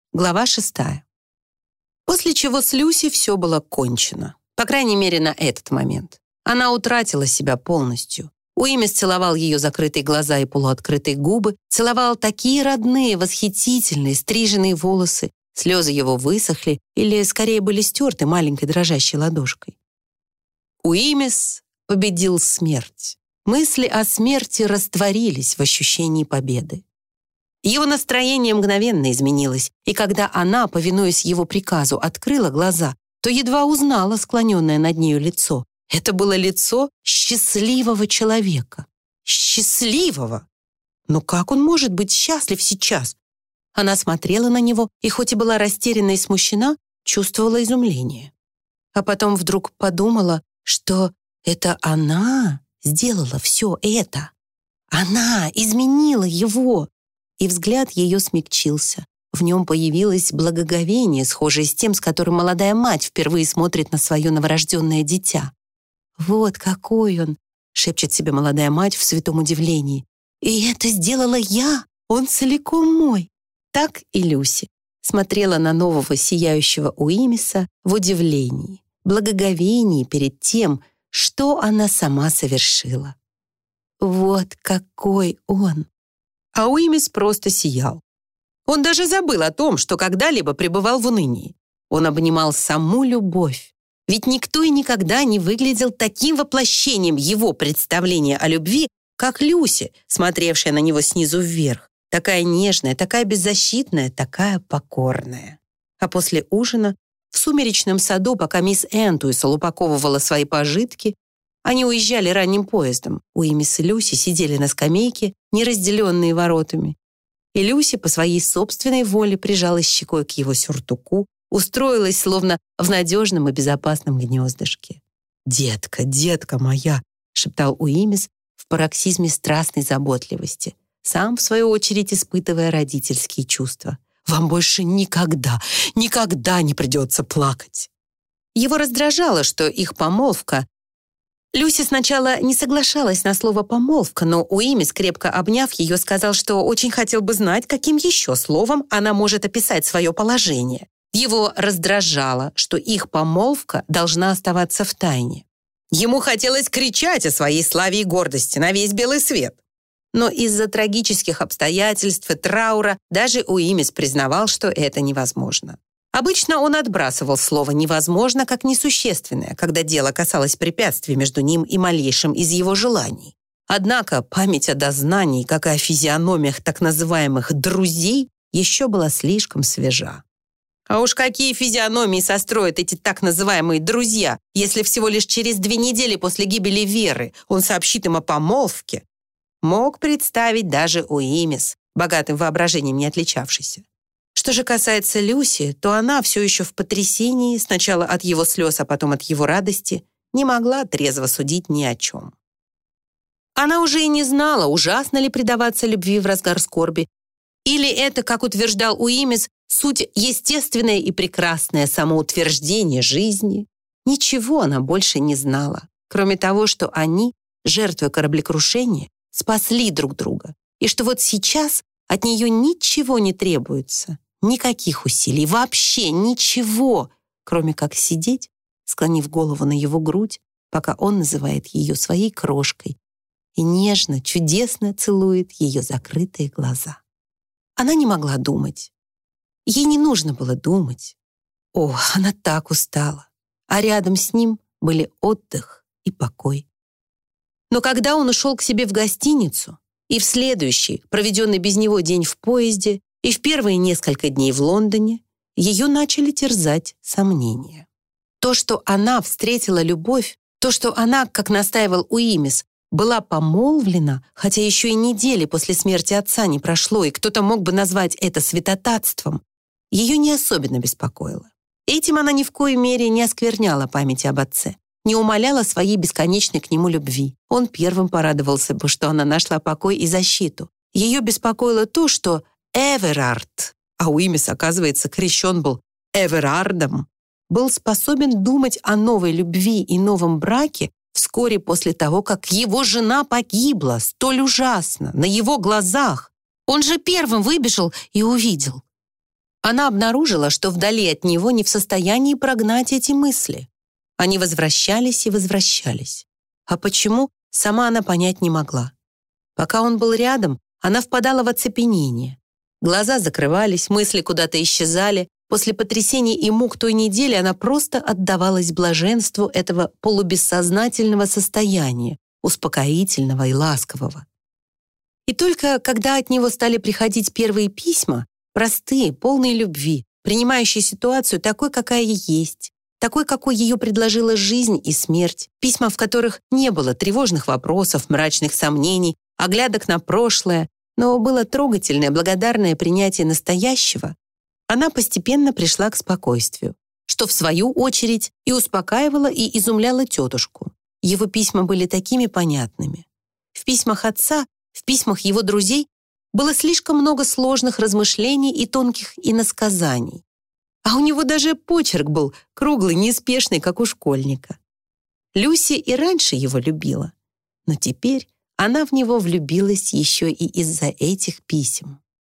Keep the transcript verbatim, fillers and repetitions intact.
Глава шестая. После чего с Люси все было кончено. По крайней мере, на этот момент. Она утратила себя полностью. Уимис целовал ее закрытые глаза и полуоткрытые губы, целовал такие родные, восхитительные, стриженные волосы. Слезы его высохли или, скорее, были стерты маленькой дрожащей ладошкой. Уимис победил смерть. Мысли о смерти растворились в ощущении победы. Его настроение мгновенно изменилось, и когда она, повинуясь его приказу, открыла глаза, то едва узнала склоненное над нею лицо. Это было лицо счастливого человека. Счастливого! Но как он может быть счастлив сейчас? Она смотрела на него, и хоть и была растеряна и смущена, чувствовала изумление. А потом вдруг подумала, что это она сделала все это. Она изменила его. И взгляд ее смягчился. В нем появилось благоговение, схожее с тем, с которым молодая мать впервые смотрит на свое новорожденное дитя. «Вот какой он!» — шепчет себе молодая мать в святом удивлении. «И это сделала я! Он целиком мой!» Так и Люси смотрела на нового сияющего Уимиса в удивлении, благоговении перед тем, что она сама совершила. «Вот какой он!» А Уимис просто сиял. Он даже забыл о том, что когда-либо пребывал в унынии. Он обнимал саму любовь. Ведь никто и никогда не выглядел таким воплощением его представления о любви, как Люси, смотревшая на него снизу вверх. Такая нежная, такая беззащитная, такая покорная. А после ужина, в сумеречном саду, пока мисс Энтуисл упаковывала свои пожитки, они уезжали ранним поездом. Уимис и Люси сидели на скамейке, не разделенные воротами. И Люси по своей собственной воле прижалась щекой к его сюртуку, устроилась словно в надежном и безопасном гнездышке. «Детка, детка моя!» — шептал Уимис в пароксизме страстной заботливости, сам, в свою очередь, испытывая родительские чувства. «Вам больше никогда, никогда не придется плакать!» Его раздражало, что их помолвка... Люси сначала не соглашалась на слово «помолвка», но Уимис, крепко обняв ее, сказал, что очень хотел бы знать, каким еще словом она может описать свое положение. Его раздражало, что их помолвка должна оставаться в тайне. Ему хотелось кричать о своей славе и гордости на весь белый свет. Но из-за трагических обстоятельств и траура даже Уимис признавал, что это невозможно. Обычно он отбрасывал слово «невозможно» как несущественное, когда дело касалось препятствий между ним и малейшим из его желаний. Однако память о дознании, как и о физиономиях так называемых «друзей», еще была слишком свежа. А уж какие физиономии состроят эти так называемые «друзья», если всего лишь через две недели после гибели Веры он сообщит им о помолвке, мог представить даже Уимис, богатым воображением не отличавшийся. Что же касается Люси, то она все еще в потрясении, сначала от его слез, а потом от его радости, не могла трезво судить ни о чем. Она уже и не знала, ужасно ли предаваться любви в разгар скорби, или это, как утверждал Уимис, суть естественное и прекрасное самоутверждение жизни. Ничего она больше не знала, кроме того, что они, жертвы кораблекрушения, спасли друг друга, и что вот сейчас от нее ничего не требуется, никаких усилий, вообще ничего, кроме как сидеть, склонив голову на его грудь, пока он называет ее своей крошкой и нежно, чудесно целует ее закрытые глаза. Она не могла думать. Ей не нужно было думать. О, она так устала. А рядом с ним были отдых и покой. Но когда он ушел к себе в гостиницу, и в следующий, проведенный без него день в поезде, и в первые несколько дней в Лондоне, ее начали терзать сомнения. То, что она встретила любовь, то, что она, как настаивал Уимис, была помолвлена, хотя еще и недели после смерти отца не прошло, и кто-то мог бы назвать это святотатством, ее не особенно беспокоило. Этим она ни в коей мере не оскверняла память об отце, не умаляла своей бесконечной к нему любви. Он первым порадовался бы, что она нашла покой и защиту. Ее беспокоило то, что Эверард, а Уимис, оказывается, крещен был Эверардом, был способен думать о новой любви и новом браке вскоре после того, как его жена погибла столь ужасно, на его глазах. Он же первым выбежал и увидел. Она обнаружила, что вдали от него не в состоянии прогнать эти мысли. Они возвращались и возвращались. А почему, сама она понять не могла. Пока он был рядом, она впадала в оцепенение. Глаза закрывались, мысли куда-то исчезали. После потрясений и мук той недели она просто отдавалась блаженству этого полубессознательного состояния, успокоительного и ласкового. И только когда от него стали приходить первые письма, простые, полные любви, принимающие ситуацию такой, какая есть, такой, какой ее предложила жизнь и смерть, письма, в которых не было тревожных вопросов, мрачных сомнений, оглядок на прошлое, но было трогательное, благодарное принятие настоящего, она постепенно пришла к спокойствию, что, в свою очередь, и успокаивало, и изумляло тетушку. Его письма были такими понятными. В письмах отца, в письмах его друзей было слишком много сложных размышлений и тонких иносказаний. А у него даже почерк был круглый, неспешный, как у школьника. Люси и раньше его любила, но теперь она в него влюбилась еще и из-за этих писем.